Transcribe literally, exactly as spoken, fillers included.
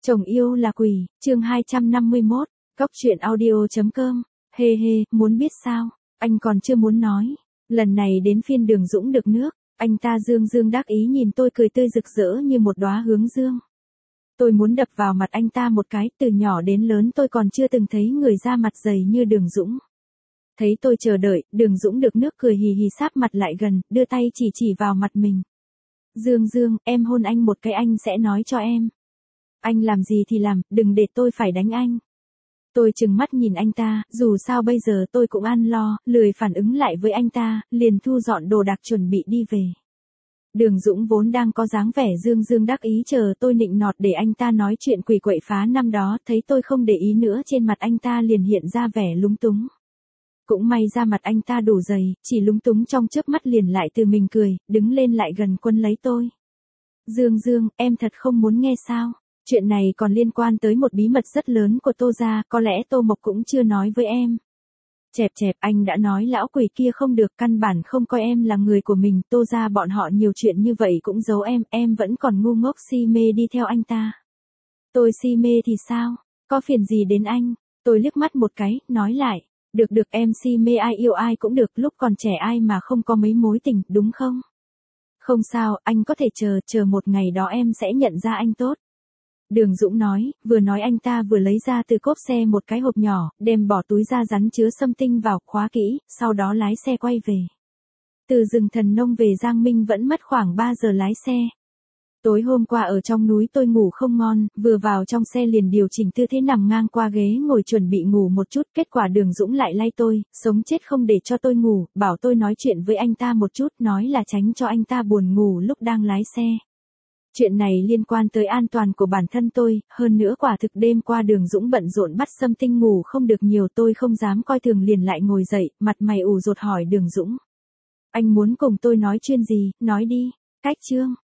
Chồng yêu là quỷ, chương hai trăm năm mươi mốt, Cóc truyện audio chấm com, hê hê, muốn biết sao, anh còn chưa muốn nói. Lần này đến phiên Đường Dũng được nước, anh ta dương dương đắc ý nhìn tôi cười tươi rực rỡ như một đóa hướng dương. Tôi muốn đập vào mặt anh ta một cái, từ nhỏ đến lớn tôi còn chưa từng thấy người da mặt dày như Đường Dũng. Thấy tôi chờ đợi, Đường Dũng được nước cười hì hì sáp mặt lại gần, đưa tay chỉ chỉ vào mặt mình. Dương Dương, em hôn anh một cái anh sẽ nói cho em. Anh làm gì thì làm, đừng để tôi phải đánh anh. Tôi trừng mắt nhìn anh ta, dù sao bây giờ tôi cũng ăn lo, lười phản ứng lại với anh ta, liền thu dọn đồ đạc chuẩn bị đi về. Đường Dũng vốn đang có dáng vẻ dương dương đắc ý chờ tôi nịnh nọt để anh ta nói chuyện quỷ quậy phá năm đó, thấy tôi không để ý nữa trên mặt anh ta liền hiện ra vẻ lúng túng. Cũng may ra mặt anh ta đủ dày, chỉ lúng túng trong chớp mắt liền lại từ mình cười, đứng lên lại gần quân lấy tôi. Dương Dương, em thật không muốn nghe sao? Chuyện này còn liên quan tới một bí mật rất lớn của Tô gia, có lẽ Tô Mộc cũng chưa nói với em. Chẹp chẹp, anh đã nói lão quỷ kia không được, căn bản không coi em là người của mình, Tô gia bọn họ nhiều chuyện như vậy cũng giấu em, em vẫn còn ngu ngốc si mê đi theo anh ta. Tôi si mê thì sao? Có phiền gì đến anh? Tôi liếc mắt một cái, nói lại. Được được, em si mê ai yêu ai cũng được, lúc còn trẻ ai mà không có mấy mối tình, đúng không? Không sao, anh có thể chờ, chờ một ngày đó em sẽ nhận ra anh tốt. Đường Dũng nói, vừa nói anh ta vừa lấy ra từ cốp xe một cái hộp nhỏ, đem bỏ túi ra rắn chứa sâm tinh vào, khóa kỹ, sau đó lái xe quay về. Từ rừng Thần Nông về Giang Minh vẫn mất khoảng ba giờ lái xe. Tối hôm qua ở trong núi tôi ngủ không ngon, vừa vào trong xe liền điều chỉnh tư thế nằm ngang qua ghế ngồi chuẩn bị ngủ một chút, kết quả Đường Dũng lại lay tôi, sống chết không để cho tôi ngủ, bảo tôi nói chuyện với anh ta một chút, nói là tránh cho anh ta buồn ngủ lúc đang lái xe. Chuyện này liên quan tới an toàn của bản thân tôi, hơn nữa quả thực đêm qua Đường Dũng bận rộn bắt sâm tinh ngủ không được nhiều, tôi không dám coi thường liền lại ngồi dậy, mặt mày ủ rột hỏi Đường Dũng. Anh muốn cùng tôi nói chuyện gì, nói đi, cách chương.